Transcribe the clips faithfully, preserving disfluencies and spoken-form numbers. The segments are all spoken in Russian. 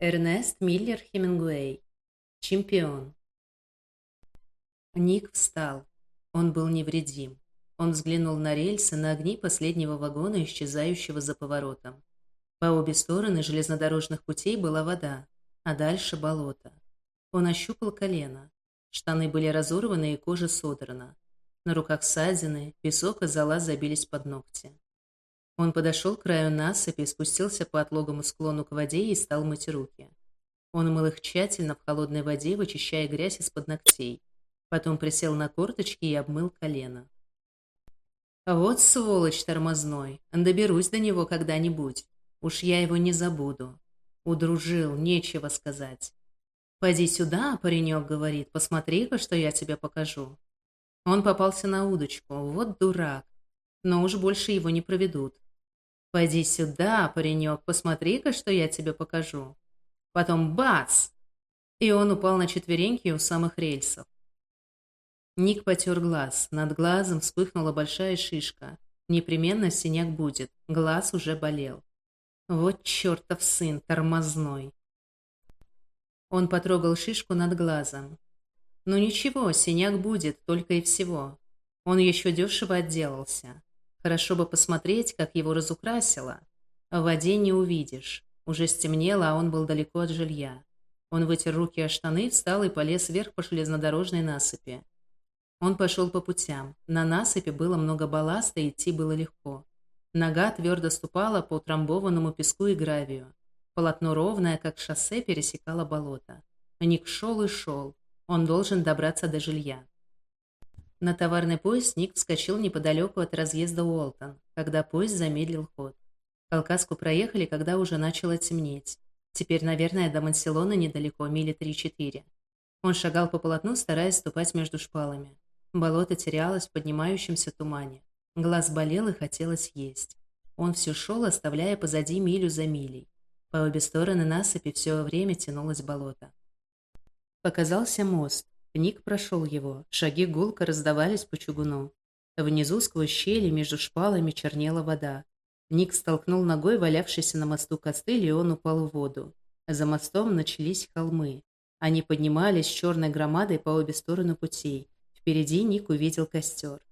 Эрнест Миллер Хемингуэй. Чемпион. Ник встал. Он был невредим. Он взглянул на рельсы, на огни последнего вагона, исчезающего за поворотом. По обе стороны железнодорожных путей была вода, а дальше болото. Он ощупал колено. Штаны были разорваны и кожа содрана. На руках ссадины, песок и зола забились под ногти. Он подошел к краю насыпи, спустился по отлогому склону к воде и стал мыть руки. Он мыл их тщательно в холодной воде, вычищая грязь из-под ногтей. Потом присел на корточки и обмыл колено. «Вот сволочь тормозной, доберусь до него когда-нибудь. Уж я его не забуду. Удружил, нечего сказать. Пойди сюда, паренек говорит, посмотри-ка, что я тебе покажу». Он попался на удочку, вот дурак, но уж больше его не проведут. «Пойди сюда, паренек, посмотри-ка, что я тебе покажу». Потом бац! И он упал на четвереньки у самых рельсов. Ник потер глаз. Над глазом вспыхнула большая шишка. Непременно синяк будет. Глаз уже болел. Вот чертов сын тормозной. Он потрогал шишку над глазом. Ну ничего, синяк будет, только и всего. Он еще дешево отделался. Хорошо бы посмотреть, как его разукрасило. В воде не увидишь. Уже стемнело, а он был далеко от жилья. Он вытер руки о штаны, встал и полез вверх по железнодорожной насыпи. Он пошел по путям. На насыпи было много балласта, идти было легко. Нога твердо ступала по утрамбованному песку и гравию. Полотно ровное, как шоссе, пересекало болото. Ник шел и шел. Он должен добраться до жилья. На товарный поезд Ник вскочил неподалеку от разъезда Уолтон, когда поезд замедлил ход. Калкаску проехали, когда уже начало темнеть. Теперь, наверное, до Монсилона недалеко, мили три-четыре. Он шагал по полотну, стараясь ступать между шпалами. Болото терялось в поднимающемся тумане. Глаз болел и хотелось есть. Он все шел, оставляя позади милю за милей. По обе стороны насыпи все время тянулось болото. Показался мост. Ник прошел его. Шаги гулко раздавались по чугуну. Внизу, сквозь щели, между шпалами чернела вода. Ник столкнул ногой валявшийся на мосту костыль, и он упал в воду. За мостом начались холмы. Они поднимались черной громадой по обе стороны путей. Впереди Ник увидел костер.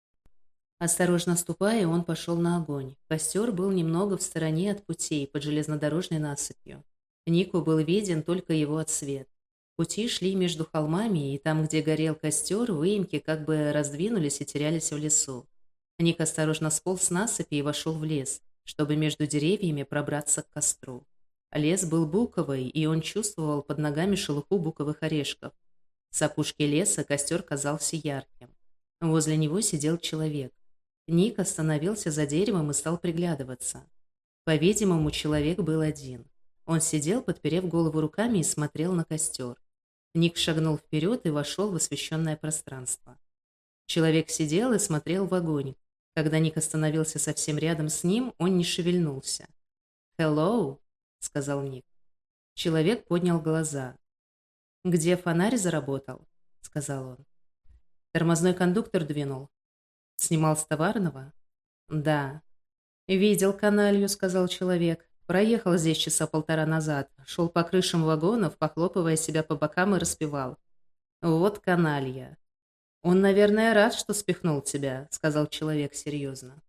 Осторожно ступая, он пошел на огонь. Костер был немного в стороне от путей, под железнодорожной насыпью. Нику был виден только его отсвет. Пути шли между холмами, и там, где горел костер, выемки как бы раздвинулись и терялись в лесу. Ник осторожно сполз с насыпи и вошел в лес, чтобы между деревьями пробраться к костру. Лес был буковый, и он чувствовал под ногами шелуху буковых орешков. С опушки леса костер казался ярким. Возле него сидел человек. Ник остановился за деревом и стал приглядываться. По-видимому, человек был один. Он сидел, подперев голову руками, и смотрел на костер. Ник шагнул вперед и вошел в освещенное пространство. Человек сидел и смотрел в огонь. Когда Ник остановился совсем рядом с ним, он не шевельнулся. «Hello», — сказал Ник. Человек поднял глаза. «Где фонарь заработал?» — сказал он. «Тормозной кондуктор двинул». «Снимал с товарного?» «Да». «Видел каналью», — сказал человек. «Проехал здесь часа полтора назад. Шел по крышам вагонов, похлопывая себя по бокам и распевал. Вот каналья». «Он, наверное, рад, что спихнул тебя», — сказал человек серьезно.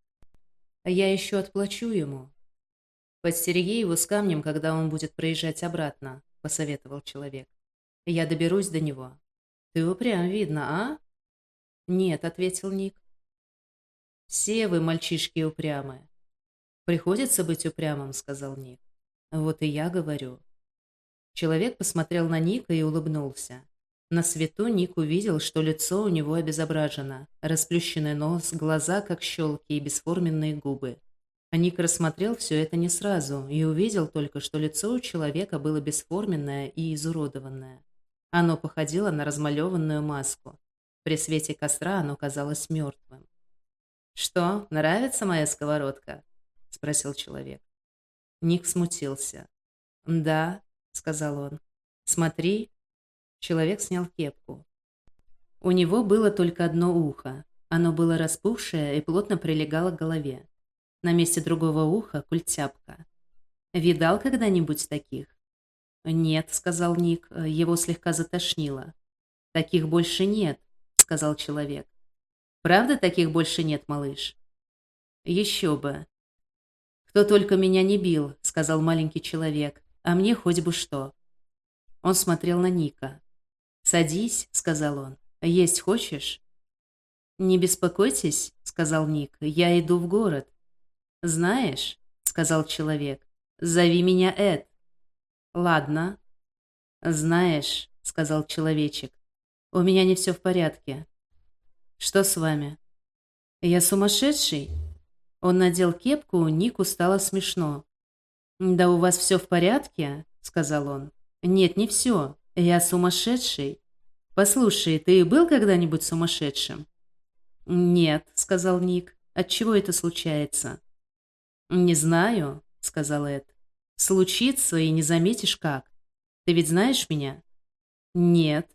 «Я еще отплачу ему». «Подстереги его с камнем, когда он будет проезжать обратно», — посоветовал человек. «Я доберусь до него». «Ты упрям, видно, а?» «Нет», — ответил Ник. «Все вы, мальчишки, упрямые». «Приходится быть упрямым», — сказал Ник. «Вот и я говорю». Человек посмотрел на Ника и улыбнулся. На свету Ник увидел, что лицо у него обезображено, расплющенный нос, глаза как щелки и бесформенные губы. А Ник рассмотрел все это не сразу и увидел только, что лицо у человека было бесформенное и изуродованное. Оно походило на размалеванную маску. При свете костра оно казалось мертвым. «Что, нравится моя сковородка?» — спросил человек. Ник смутился. «Да», — сказал он. «Смотри». Человек снял кепку. У него было только одно ухо. Оно было распухшее и плотно прилегало к голове. На месте другого уха культяпка. Видал когда-нибудь таких? «Нет», — сказал Ник, его слегка затошнило. «Таких больше нет», — сказал человек. «Правда таких больше нет, малыш?» «Еще бы». «Кто только меня не бил», — сказал маленький человек, — «а мне хоть бы что». Он смотрел на Ника. «Садись», — сказал он. «Есть хочешь?» «Не беспокойтесь», — сказал Ник, — «я иду в город». «Знаешь», — сказал человек, — «зови меня Эд». «Ладно». «Знаешь», — сказал человечек, — «у меня не все в порядке». «Что с вами?» «Я сумасшедший?» Он надел кепку, Нику стало смешно. «Да у вас все в порядке?» — сказал он. «Нет, не все. Я сумасшедший. Послушай, ты был когда-нибудь сумасшедшим?» «Нет», — сказал Ник. «Отчего это случается?» «Не знаю», — сказал Эд. «Случится, и не заметишь как. Ты ведь знаешь меня?» «Нет».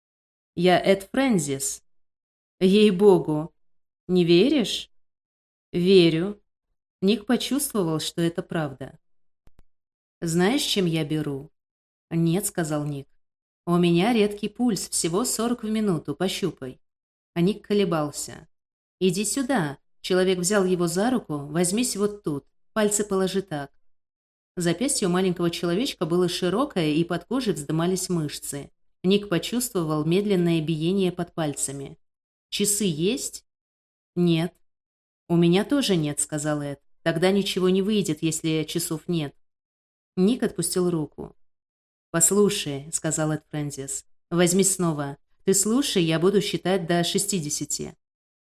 «Я Эд Фрэнсис». «Ей-богу! Не веришь?» «Верю». Ник почувствовал, что это правда. «Знаешь, чем я беру?» «Нет», — сказал Ник. «У меня редкий пульс, всего сорок в минуту, пощупай». А Ник колебался. «Иди сюда». Человек взял его за руку. «Возьмись вот тут. Пальцы положи так». Запястье у маленького человечка было широкое, и под кожей вздымались мышцы. Ник почувствовал медленное биение под пальцами. «Часы есть?» «Нет». «У меня тоже нет», — сказал Эд. «Тогда ничего не выйдет, если часов нет». Ник отпустил руку. «Послушай», — сказал Эд Фрэнсис, — «возьми снова. Ты слушай, я буду считать до шестидесяти».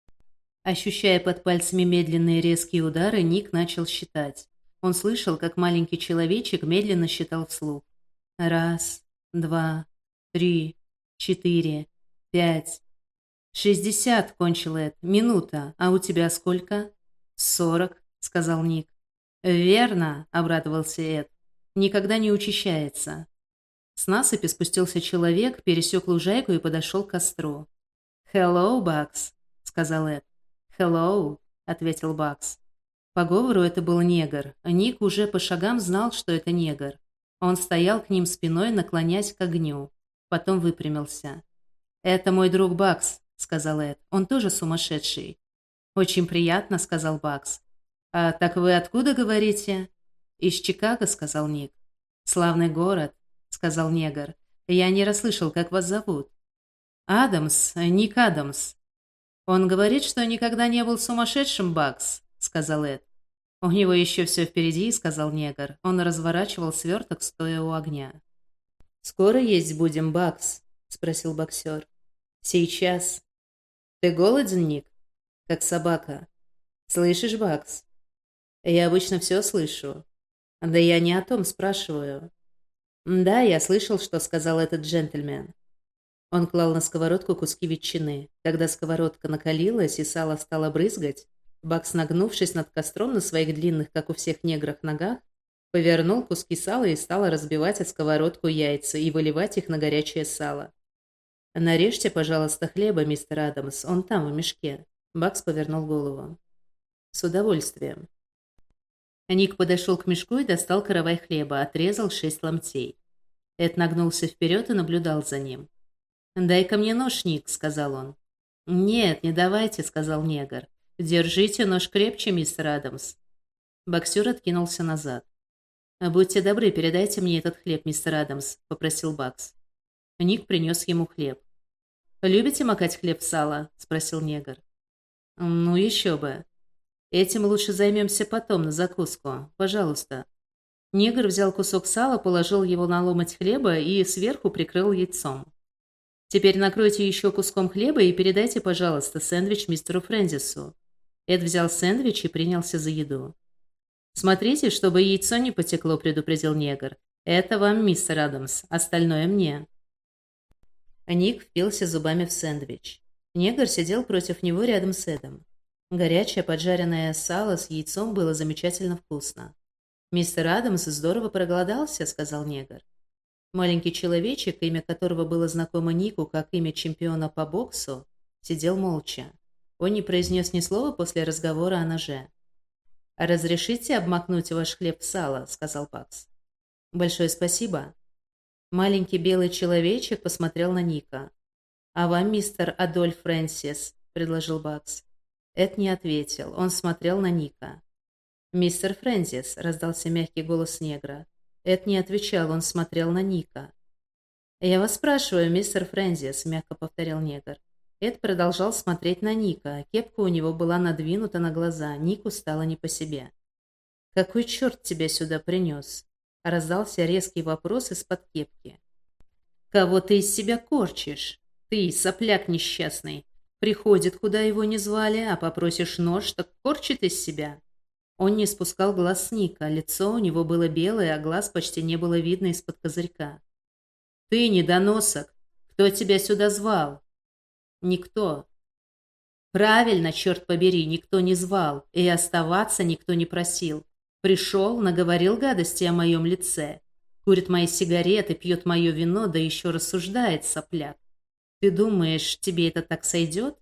Ощущая под пальцами медленные резкие удары, Ник начал считать. Он слышал, как маленький человечек медленно считал вслух. «Раз, два, три, четыре, пять...» «Шестьдесят», — кончил Эд. «Минута. А у тебя сколько?» «Сорок», — сказал Ник. «Верно», — обрадовался Эд. «Никогда не учащается». С насыпи спустился человек, пересек лужайку и подошел к костру. «Hello, Бакс», — сказал Эд. «Hello», — ответил Бакс. По говору это был негр. Ник уже по шагам знал, что это негр. Он стоял к ним спиной, наклонясь к огню. Потом выпрямился. «Это мой друг Бакс», — сказал Эд. «Он тоже сумасшедший». «Очень приятно», — сказал Бакс. «А так вы откуда говорите?» «Из Чикаго», — сказал Ник. «Славный город», — сказал негр. «Я не расслышал, как вас зовут». «Адамс, Ник Адамс». «Он говорит, что никогда не был сумасшедшим, Бакс», — сказал Эд. «У него еще все впереди», — сказал негр. Он разворачивал сверток, стоя у огня. «Скоро есть будем, Бакс?» — спросил боксер. «Сейчас». «Ты голоден, Ник?» «Как собака». «Слышишь, Бакс?» «Я обычно все слышу». «Да я не о том спрашиваю». «Да, я слышал, что сказал этот джентльмен». Он клал на сковородку куски ветчины. Когда сковородка накалилась и сало стало брызгать, Бакс, нагнувшись над костром на своих длинных, как у всех неграх, ногах, повернул куски сала и стал разбивать о сковородку яйца и выливать их на горячее сало. «Нарежьте, пожалуйста, хлеба, мистер Адамс, он там, в мешке». Бакс повернул голову. «С удовольствием». Ник подошел к мешку и достал каравай хлеба, отрезал шесть ломтей. Эд нагнулся вперед и наблюдал за ним. «Дай-ка мне нож, Ник», — сказал он. «Нет, не давайте», — сказал негр. «Держите нож крепче, мистер Адамс». Боксер откинулся назад. «Будьте добры, передайте мне этот хлеб, мистер Адамс», — попросил Бакс. Ник принес ему хлеб. «Любите макать хлеб в сало?» — спросил негр. «Ну, еще бы. Этим лучше займемся потом, на закуску. Пожалуйста». Негр взял кусок сала, положил его на ломоть хлеба и сверху прикрыл яйцом. «Теперь накройте еще куском хлеба и передайте, пожалуйста, сэндвич мистеру Фрэнсису». Эд взял сэндвич и принялся за еду. «Смотрите, чтобы яйцо не потекло», — предупредил негр. «Это вам, мистер Адамс, остальное мне». Ник впился зубами в сэндвич. Негр сидел против него рядом с Эдом. Горячее поджаренное сало с яйцом было замечательно вкусно. «Мистер Адамс здорово проголодался», — сказал негр. Маленький человечек, имя которого было знакомо Нику как имя чемпиона по боксу, сидел молча. Он не произнес ни слова после разговора о ноже. «Разрешите обмакнуть ваш хлеб в сало?» — сказал Бакс. «Большое спасибо». Маленький белый человечек посмотрел на Ника. «А вам, мистер Адольф Фрэнсис?» – предложил Бакс. Эд не ответил, он смотрел на Ника. «Мистер Фрэнсис», – раздался мягкий голос негра. Эд не отвечал, он смотрел на Ника. «Я вас спрашиваю, мистер Фрэнсис», – мягко повторил негр. Эд продолжал смотреть на Ника, кепка у него была надвинута на глаза, Нику стало не по себе. «Какой черт тебя сюда принес?» – раздался резкий вопрос из-под кепки. «Кого ты из себя корчишь? Ты, сопляк несчастный. Приходит, куда его не звали, а попросишь нож, так корчит из себя». Он не спускал глаз с Ника, лицо у него было белое, а глаз почти не было видно из-под козырька. «Ты, недоносок! Кто тебя сюда звал?» «Никто». «Правильно, черт побери, никто не звал, и оставаться никто не просил. Пришел, наговорил гадости о моем лице, курит мои сигареты, пьет мое вино, да еще рассуждает, сопляк. Ты думаешь, тебе это так сойдет?»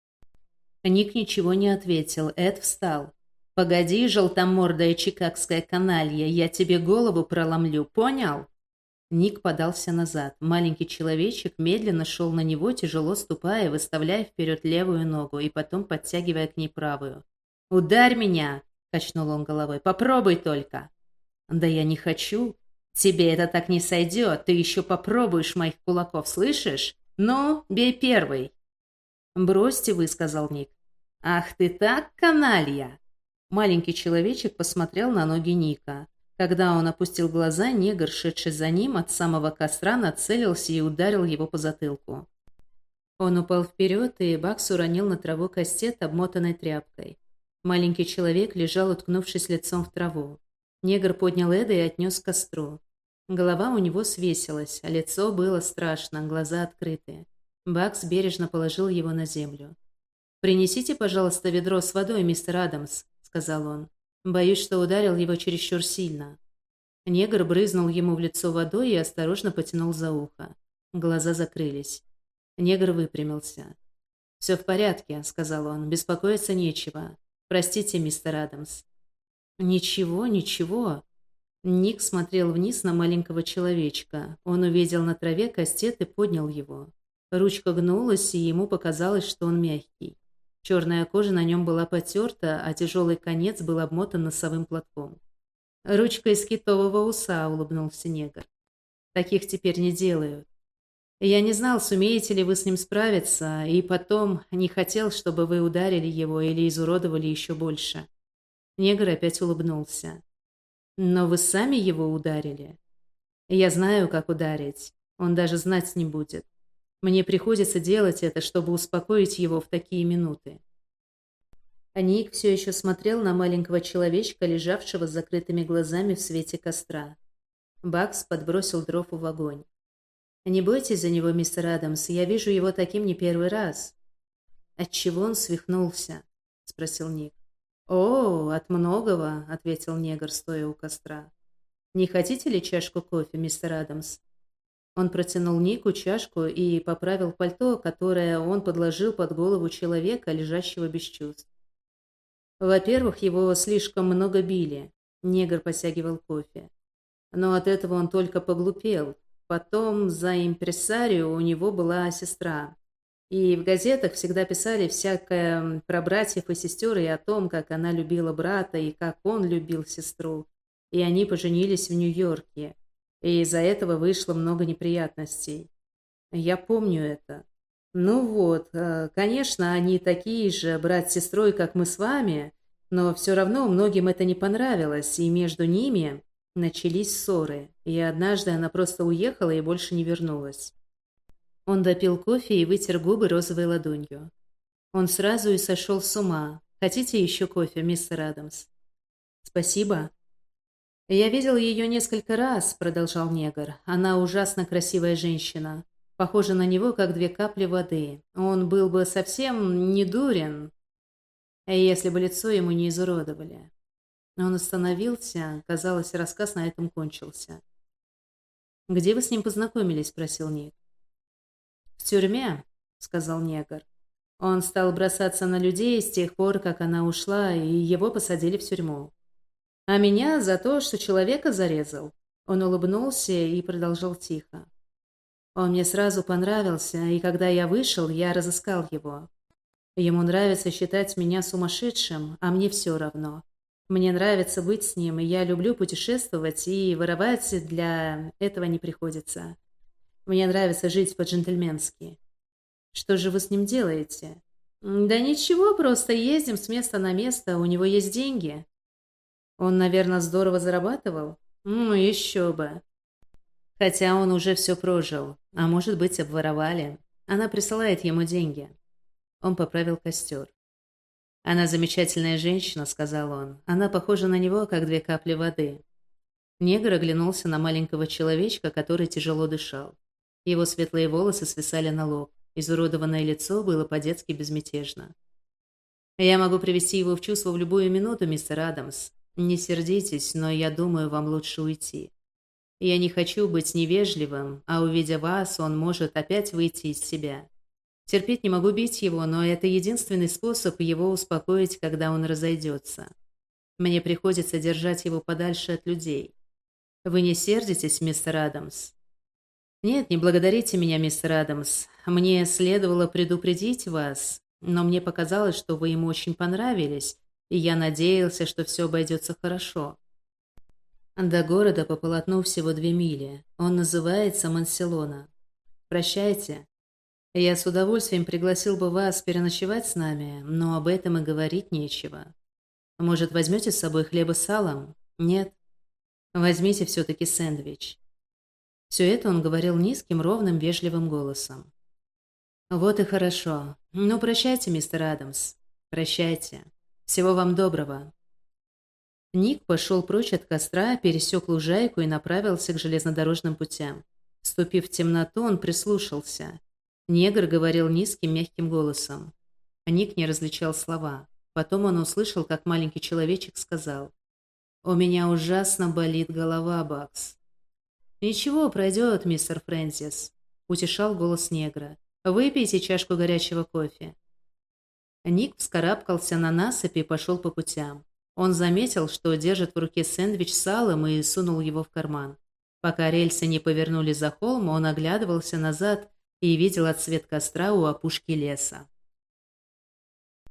Ник ничего не ответил, Эд встал. «Погоди, желтомордая чикагская каналья, я тебе голову проломлю, понял?» Ник подался назад. Маленький человечек медленно шел на него, тяжело ступая, выставляя вперед левую ногу и потом подтягивая к ней правую. «Ударь меня!» – качнул он головой. «Попробуй только!» «Да я не хочу. Тебе это так не сойдет. Ты еще попробуешь моих кулаков, слышишь? Ну, бей первый!» «Бросьте вы», – сказал Ник. «Ах ты так, каналья!» Маленький человечек посмотрел на ноги Ника. Когда он опустил глаза, негр, шедший за ним от самого костра, нацелился и ударил его по затылку. Он упал вперед, и Бакс уронил на траву кастет, обмотанной тряпкой. Маленький человек лежал, уткнувшись лицом в траву. Негр поднял Эда и отнес к костру. Голова у него свесилась, а лицо было страшно, глаза открыты. Бакс бережно положил его на землю. «Принесите, пожалуйста, ведро с водой, мистер Адамс», — сказал он. «Боюсь, что ударил его чересчур сильно». Негр брызнул ему в лицо водой и осторожно потянул за ухо. Глаза закрылись. Негр выпрямился. «Все в порядке», — сказал он, — «беспокоиться нечего. Простите, мистер Адамс». «Ничего, ничего». Ник смотрел вниз на маленького человечка. Он увидел на траве кастет и поднял его. Ручка гнулась, и ему показалось, что он мягкий. Черная кожа на нем была потерта, а тяжелый конец был обмотан носовым платком. «Ручка из китового уса», — улыбнулся негр. «Таких теперь не делают. Я не знал, сумеете ли вы с ним справиться, и потом не хотел, чтобы вы ударили его или изуродовали еще больше». Негр опять улыбнулся. «Но вы сами его ударили?» «Я знаю, как ударить. Он даже знать не будет. Мне приходится делать это, чтобы успокоить его в такие минуты». А Ник все еще смотрел на маленького человечка, лежавшего с закрытыми глазами в свете костра. Бакс подбросил дров в огонь. «Не бойтесь за него, мистер Адамс, я вижу его таким не первый раз». «Отчего он свихнулся?» — спросил Ник. «О, от многого», — ответил негр, стоя у костра. «Не хотите ли чашку кофе, мистер Адамс?» Он протянул Нику чашку и поправил пальто, которое он подложил под голову человека, лежащего без чувств. «Во-первых, его слишком много били», — негр посягивал кофе. «Но от этого он только поглупел. Потом за импресарио у него была сестра. И в газетах всегда писали всякое про братьев и сестер и о том, как она любила брата и как он любил сестру. И они поженились в Нью-Йорке. И из-за этого вышло много неприятностей. Я помню это. Ну вот, конечно, они такие же брат с сестрой, как мы с вами, но все равно многим это не понравилось, и между ними начались ссоры, и однажды она просто уехала и больше не вернулась». Он допил кофе и вытер губы розовой ладонью. Он сразу и сошел с ума. «Хотите еще кофе, мистер Адамс?» «Спасибо». «Я видел ее несколько раз», — продолжал негр. «Она ужасно красивая женщина. Похожа на него, как две капли воды. Он был бы совсем не дурен, если бы лицо ему не изуродовали». Он остановился. Казалось, рассказ на этом кончился. «Где вы с ним познакомились?» — спросил Ник. «В тюрьме», — сказал негр. «Он стал бросаться на людей с тех пор, как она ушла, и его посадили в тюрьму. А меня за то, что человека зарезал. Он улыбнулся и продолжал тихо. Он мне сразу понравился, и когда я вышел, я разыскал его. Ему нравится считать меня сумасшедшим, а мне все равно. Мне нравится быть с ним, и я люблю путешествовать, и воровать для этого не приходится. Мне нравится жить по-джентльменски. Что же вы с ним делаете? Да ничего, просто ездим с места на место, у него есть деньги. Он, наверное, здорово зарабатывал? Ну, еще бы. Хотя он уже все прожил, а может быть, обворовали. Она присылает ему деньги. Он поправил костер. «Она замечательная женщина», — сказал он. «Она похожа на него, как две капли воды». Негр оглянулся на маленького человечка, который тяжело дышал. Его светлые волосы свисали на лоб. Изуродованное лицо было по-детски безмятежно. «Я могу привести его в чувство в любую минуту, мистер Адамс. Не сердитесь, но я думаю, вам лучше уйти. Я не хочу быть невежливым, а увидя вас, он может опять выйти из себя. Терпеть не могу бить его, но это единственный способ его успокоить, когда он разойдется. Мне приходится держать его подальше от людей. Вы не сердитесь, мистер Адамс?» «Нет, не благодарите меня, мистер Адамс. Мне следовало предупредить вас, но мне показалось, что вы ему очень понравились, и я надеялся, что все обойдется хорошо. До города по полотну всего две мили. Он называется Монселона. Прощайте. Я с удовольствием пригласил бы вас переночевать с нами, но об этом и говорить нечего. Может, возьмете с собой хлеба с салом? Нет? Возьмите все-таки сэндвич». Все это он говорил низким, ровным, вежливым голосом. «Вот и хорошо. Ну, прощайте, мистер Адамс. Прощайте. Всего вам доброго». Ник пошел прочь от костра, пересек лужайку и направился к железнодорожным путям. Вступив в темноту, он прислушался. Негр говорил низким, мягким голосом. Ник не различал слова. Потом он услышал, как маленький человечек сказал: «У меня ужасно болит голова, Бакс». «Ничего, пройдет, мистер Фрэнсис», — утешал голос негра. «Выпейте чашку горячего кофе». Ник вскарабкался на насыпь и пошел по путям. Он заметил, что держит в руке сэндвич с салом, и сунул его в карман. Пока рельсы не повернули за холм, он оглядывался назад и видел отсвет костра у опушки леса.